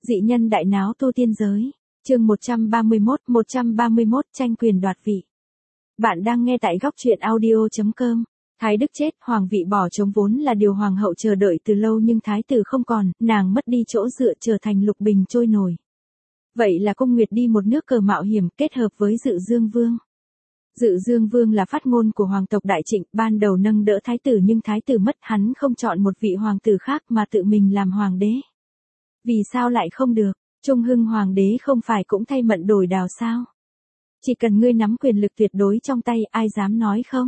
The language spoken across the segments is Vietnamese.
Dị nhân đại náo tu tiên giới. Chương 131 tranh quyền đoạt vị. Bạn đang nghe tại góc truyện audio.com. Thái Đức chết, hoàng vị bỏ trống vốn là điều hoàng hậu chờ đợi từ lâu, nhưng thái tử không còn, nàng mất đi chỗ dựa, trở thành lục bình trôi nổi. Vậy là Cung Nguyệt đi một nước cờ mạo hiểm, kết hợp với Dự Dương Vương. Dự Dương Vương là phát ngôn của hoàng tộc Đại Trịnh, ban đầu nâng đỡ thái tử, nhưng thái tử mất, hắn không chọn một vị hoàng tử khác mà tự mình làm hoàng đế. Vì sao lại không được? Trung Hưng hoàng đế không phải cũng thay mận đổi đào sao? Chỉ cần ngươi nắm quyền lực tuyệt đối trong tay, ai dám nói không?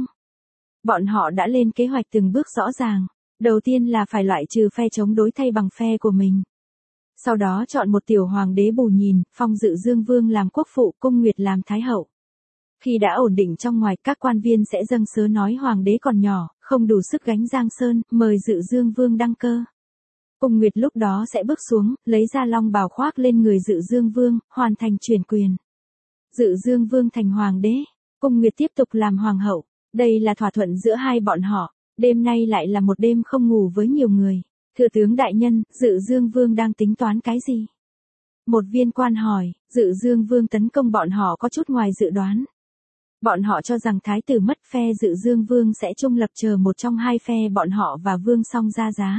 Bọn họ đã lên kế hoạch từng bước rõ ràng. Đầu tiên là phải loại trừ phe chống đối thay bằng phe của mình. Sau đó chọn một tiểu hoàng đế bù nhìn, phong Dự Dương Vương làm quốc phụ, Cung Nguyệt làm thái hậu. Khi đã ổn định trong ngoài, các quan viên sẽ dâng sớ nói hoàng đế còn nhỏ, không đủ sức gánh Giang Sơn, mời Dự Dương Vương đăng cơ. Cung Nguyệt lúc đó sẽ bước xuống, lấy ra long bào khoác lên người Dự Dương Vương, hoàn thành chuyển quyền. Dự Dương Vương thành hoàng đế, Cung Nguyệt tiếp tục làm hoàng hậu. Đây là thỏa thuận giữa hai bọn họ. Đêm nay lại là một đêm không ngủ với nhiều người. Thừa tướng đại nhân, Dự Dương Vương đang tính toán cái gì? Một viên quan hỏi. Dự Dương Vương tấn công bọn họ có chút ngoài dự đoán. Bọn họ cho rằng thái tử mất, phe Dự Dương Vương sẽ trung lập, chờ một trong hai phe bọn họ và Vương Song ra giá.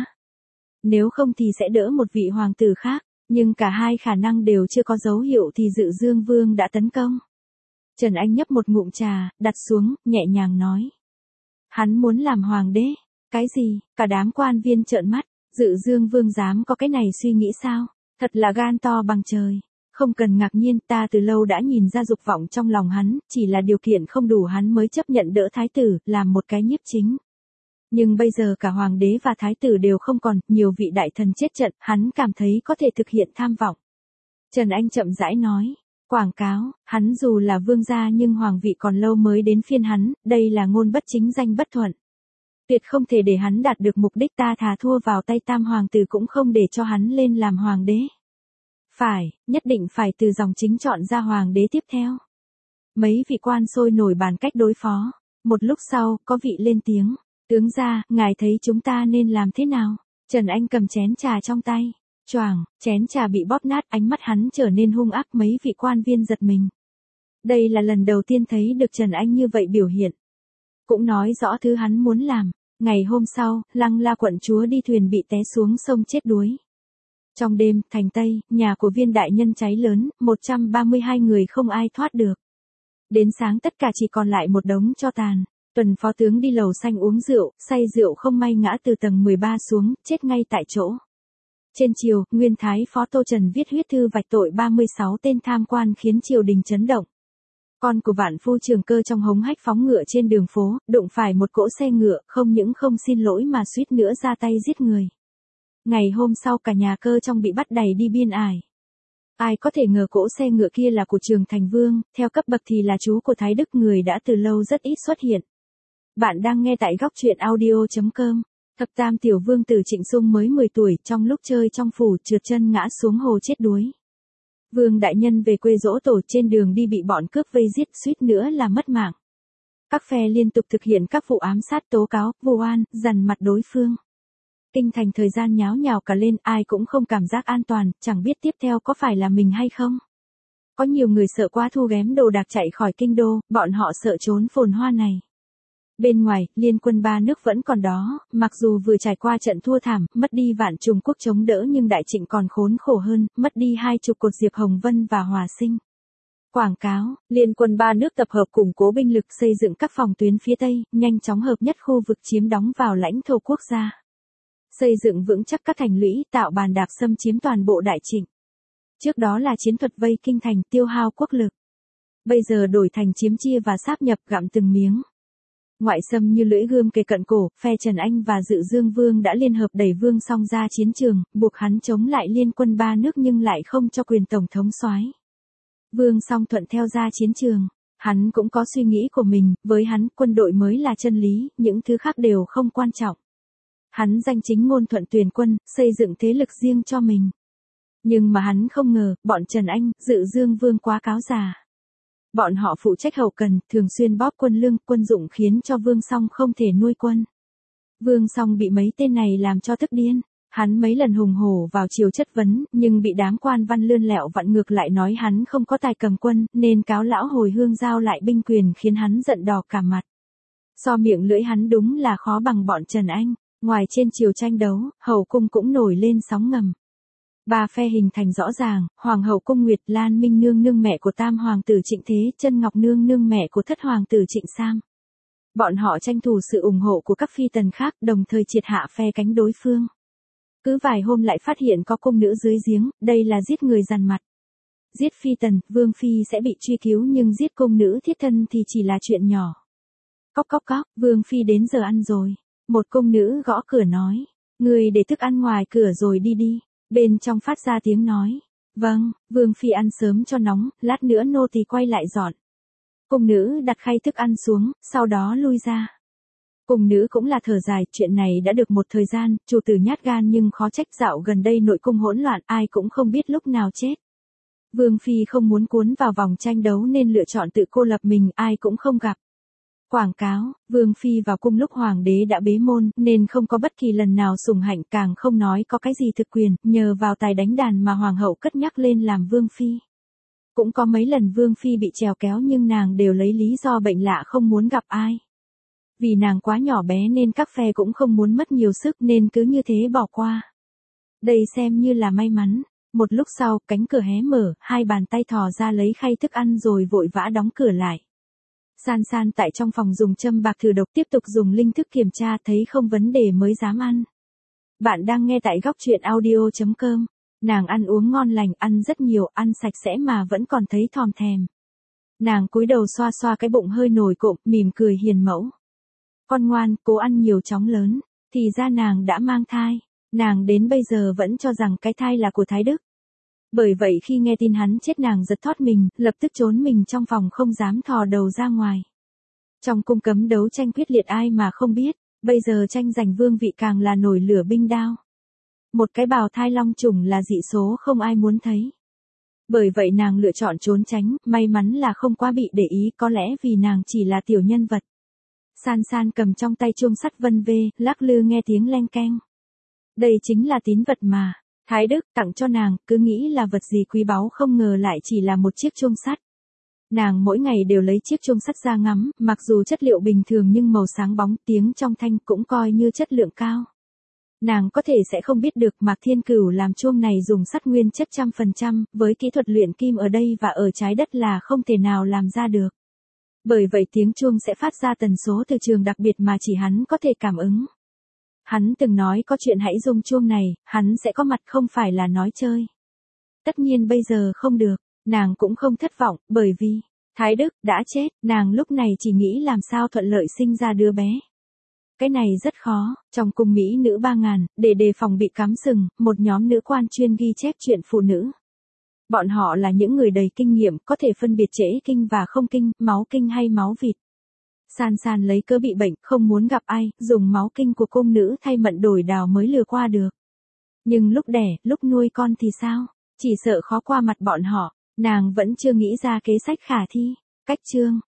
Nếu không thì sẽ đỡ một vị hoàng tử khác, nhưng cả hai khả năng đều chưa có dấu hiệu thì Dự Dương Vương đã tấn công. Trần Anh nhấp một ngụm trà, đặt xuống, nhẹ nhàng nói. Hắn muốn làm hoàng đế. Cái gì? Cả đám quan viên trợn mắt. Dự Dương Vương dám có cái này suy nghĩ sao? Thật là gan to bằng trời. Không cần ngạc nhiên, ta từ lâu đã nhìn ra dục vọng trong lòng hắn, chỉ là điều kiện không đủ hắn mới chấp nhận đỡ thái tử, làm một cái nhiếp chính. Nhưng bây giờ cả hoàng đế và thái tử đều không còn, nhiều vị đại thần chết trận, hắn cảm thấy có thể thực hiện tham vọng. Trần Anh chậm rãi nói. Quảng cáo, hắn dù là vương gia nhưng hoàng vị còn lâu mới đến phiên hắn, đây là ngôn bất chính danh bất thuận. Tuyệt không thể để hắn đạt được mục đích, ta thà thua vào tay tam hoàng tử cũng không để cho hắn lên làm hoàng đế. Phải, nhất định phải từ dòng chính chọn ra hoàng đế tiếp theo. Mấy vị quan sôi nổi bàn cách đối phó. Một lúc sau, có vị lên tiếng. Tướng gia, ngài thấy chúng ta nên làm thế nào? Trần Anh cầm chén trà trong tay. Choàng, chén trà bị bóp nát, ánh mắt hắn trở nên hung ác, mấy vị quan viên giật mình. Đây là lần đầu tiên thấy được Trần Anh như vậy biểu hiện. Cũng nói rõ thứ hắn muốn làm. Ngày hôm sau, Lăng La quận chúa đi thuyền bị té xuống sông chết đuối. Trong đêm, thành Tây, nhà của viên đại nhân cháy lớn, 132 người không ai thoát được. Đến sáng tất cả chỉ còn lại một đống tro tàn. Tuần phó tướng đi lầu xanh uống rượu, say rượu không may ngã từ tầng 13 xuống, chết ngay tại chỗ. Trên triều, nguyên thái phó Tô Trần viết huyết thư vạch tội 36 tên tham quan khiến triều đình chấn động. Con của vạn phu Trường Cơ trong hống hách phóng ngựa trên đường phố, đụng phải một cỗ xe ngựa, không những không xin lỗi mà suýt nữa ra tay giết người. Ngày hôm sau cả nhà Cơ trong bị bắt đày đi biên ải. Ai có thể ngờ cỗ xe ngựa kia là của Trường Thành Vương, theo cấp bậc thì là chú của Thái Đức, người đã từ lâu rất ít xuất hiện. Bạn đang nghe tại góc truyện audio.com. Thập tam tiểu vương tử Trịnh Sung mới 10 tuổi, trong lúc chơi trong phủ trượt chân ngã xuống hồ chết đuối. Vương đại nhân về quê giỗ tổ, trên đường đi bị bọn cướp vây giết, suýt nữa là mất mạng. Các phe liên tục thực hiện các vụ ám sát, tố cáo, vu oan, dằn mặt đối phương. Kinh thành thời gian nháo nhào cả lên, ai cũng không cảm giác an toàn, chẳng biết tiếp theo có phải là mình hay không. Có nhiều người sợ quá thu ghém đồ đạc chạy khỏi kinh đô, bọn họ sợ trốn phồn hoa này. Bên ngoài, liên quân ba nước vẫn còn đó, mặc dù vừa trải qua trận thua thảm, mất đi vạn trùng quốc chống đỡ, nhưng Đại Trịnh còn khốn khổ hơn, mất đi 20 cột Diệp Hồng Vân và Hòa Sinh. Quảng cáo, liên quân ba nước tập hợp củng cố binh lực, xây dựng các phòng tuyến phía Tây, nhanh chóng hợp nhất khu vực chiếm đóng vào lãnh thổ quốc gia. Xây dựng vững chắc các thành lũy, tạo bàn đạp xâm chiếm toàn bộ Đại Trịnh. Trước đó là chiến thuật vây kinh thành, tiêu hao quốc lực. Bây giờ đổi thành chiếm chia và sáp nhập, gặm từng miếng. Ngoại xâm như lưỡi gươm kề cận cổ, phe Trần Anh và Dự Dương Vương đã liên hợp đẩy Vương Song ra chiến trường, buộc hắn chống lại liên quân ba nước nhưng lại không cho quyền tổng thống soái. Vương Song thuận theo ra chiến trường. Hắn cũng có suy nghĩ của mình, với hắn, quân đội mới là chân lý, những thứ khác đều không quan trọng. Hắn danh chính ngôn thuận tuyển quân, xây dựng thế lực riêng cho mình. Nhưng mà hắn không ngờ, bọn Trần Anh, Dự Dương Vương quá cáo già. Bọn họ phụ trách hậu cần, thường xuyên bóp quân lương, quân dụng khiến cho Vương Song không thể nuôi quân. Vương Song bị mấy tên này làm cho tức điên. Hắn mấy lần hùng hổ vào chiều chất vấn, nhưng bị đám quan văn lươn lẹo vặn ngược lại nói hắn không có tài cầm quân, nên cáo lão hồi hương giao lại binh quyền khiến hắn giận đỏ cả mặt. So miệng lưỡi hắn đúng là khó bằng bọn Trần Anh, ngoài trên chiều tranh đấu, hậu cung cũng nổi lên sóng ngầm. Ba phe hình thành rõ ràng, Hoàng hậu Cung Nguyệt, Lan Minh nương nương mẹ của Tam hoàng tử Trịnh Thế, Chân Ngọc nương nương mẹ của Thất hoàng tử Trịnh Sam. Bọn họ tranh thủ sự ủng hộ của các phi tần khác, đồng thời triệt hạ phe cánh đối phương. Cứ vài hôm lại phát hiện có cung nữ dưới giếng, đây là giết người dằn mặt. Giết phi tần, vương phi sẽ bị truy cứu, nhưng giết cung nữ thiết thân thì chỉ là chuyện nhỏ. Cóc cóc cóc, vương phi đến giờ ăn rồi. Một cung nữ gõ cửa nói, người để thức ăn ngoài cửa rồi đi đi. Bên trong phát ra tiếng nói, vâng, vương phi ăn sớm cho nóng, lát nữa nô tỳ quay lại dọn. Cung nữ đặt khay thức ăn xuống, sau đó lui ra. Cung nữ cũng là thở dài, chuyện này đã được một thời gian, chủ tử nhát gan nhưng khó trách, dạo gần đây nội cung hỗn loạn, ai cũng không biết lúc nào chết. Vương phi không muốn cuốn vào vòng tranh đấu nên lựa chọn tự cô lập mình, ai cũng không gặp. Quảng cáo, vương phi vào cung lúc hoàng đế đã bế môn, nên không có bất kỳ lần nào sủng hạnh, càng không nói có cái gì thực quyền, nhờ vào tài đánh đàn mà hoàng hậu cất nhắc lên làm vương phi. Cũng có mấy lần vương phi bị trèo kéo nhưng nàng đều lấy lý do bệnh lạ không muốn gặp ai. Vì nàng quá nhỏ bé nên các phe cũng không muốn mất nhiều sức nên cứ như thế bỏ qua. Đây xem như là may mắn. Một lúc sau, cánh cửa hé mở, hai bàn tay thò ra lấy khay thức ăn rồi vội vã đóng cửa lại. San San tại trong phòng dùng châm bạc thử độc, tiếp tục dùng linh thức kiểm tra, thấy không vấn đề mới dám ăn. Bạn đang nghe tại góc truyện audio.com. Nàng ăn uống ngon lành, ăn rất nhiều, ăn sạch sẽ mà vẫn còn thấy thòm thèm. Nàng cúi đầu xoa xoa cái bụng hơi nổi cộm, mỉm cười hiền mẫu. Con ngoan, cố ăn nhiều chóng lớn. Thì ra nàng đã mang thai. Nàng đến bây giờ vẫn cho rằng cái thai là của Thái Đức. Bởi vậy khi nghe tin hắn chết nàng giật thót mình, lập tức trốn mình trong phòng không dám thò đầu ra ngoài. Trong cung cấm đấu tranh quyết liệt ai mà không biết, bây giờ tranh giành vương vị càng là nổi lửa binh đao. Một cái bào thai long trùng là dị số không ai muốn thấy. Bởi vậy nàng lựa chọn trốn tránh, may mắn là không quá bị để ý, có lẽ vì nàng chỉ là tiểu nhân vật. San San cầm trong tay chuông sắt vân vê, lắc lư nghe tiếng leng keng. Đây chính là tín vật mà Thái Đức tặng cho nàng, cứ nghĩ là vật gì quý báu, không ngờ lại chỉ là một chiếc chuông sắt. Nàng mỗi ngày đều lấy chiếc chuông sắt ra ngắm, mặc dù chất liệu bình thường nhưng màu sáng bóng, tiếng trong thanh cũng coi như chất lượng cao. Nàng có thể sẽ không biết được Mạc Thiên Cửu làm chuông này dùng sắt nguyên chất 100%, với kỹ thuật luyện kim ở đây và ở trái đất là không thể nào làm ra được. Bởi vậy tiếng chuông sẽ phát ra tần số từ trường đặc biệt mà chỉ hắn có thể cảm ứng. Hắn từng nói có chuyện hãy dùng chuông này, hắn sẽ có mặt, không phải là nói chơi. Tất nhiên bây giờ không được, nàng cũng không thất vọng, bởi vì Thái Đức đã chết, nàng lúc này chỉ nghĩ làm sao thuận lợi sinh ra đứa bé. Cái này rất khó, trong cung mỹ nữ 3000, để đề phòng bị cắm sừng, một nhóm nữ quan chuyên ghi chép chuyện phụ nữ. Bọn họ là những người đầy kinh nghiệm, có thể phân biệt trễ kinh và không kinh, máu kinh hay máu vịt. San San lấy cớ bị bệnh, không muốn gặp ai, dùng máu kinh của cung nữ thay mận đổi đào mới lừa qua được. Nhưng lúc đẻ, lúc nuôi con thì sao? Chỉ sợ khó qua mặt bọn họ, nàng vẫn chưa nghĩ ra kế sách khả thi. Cách chương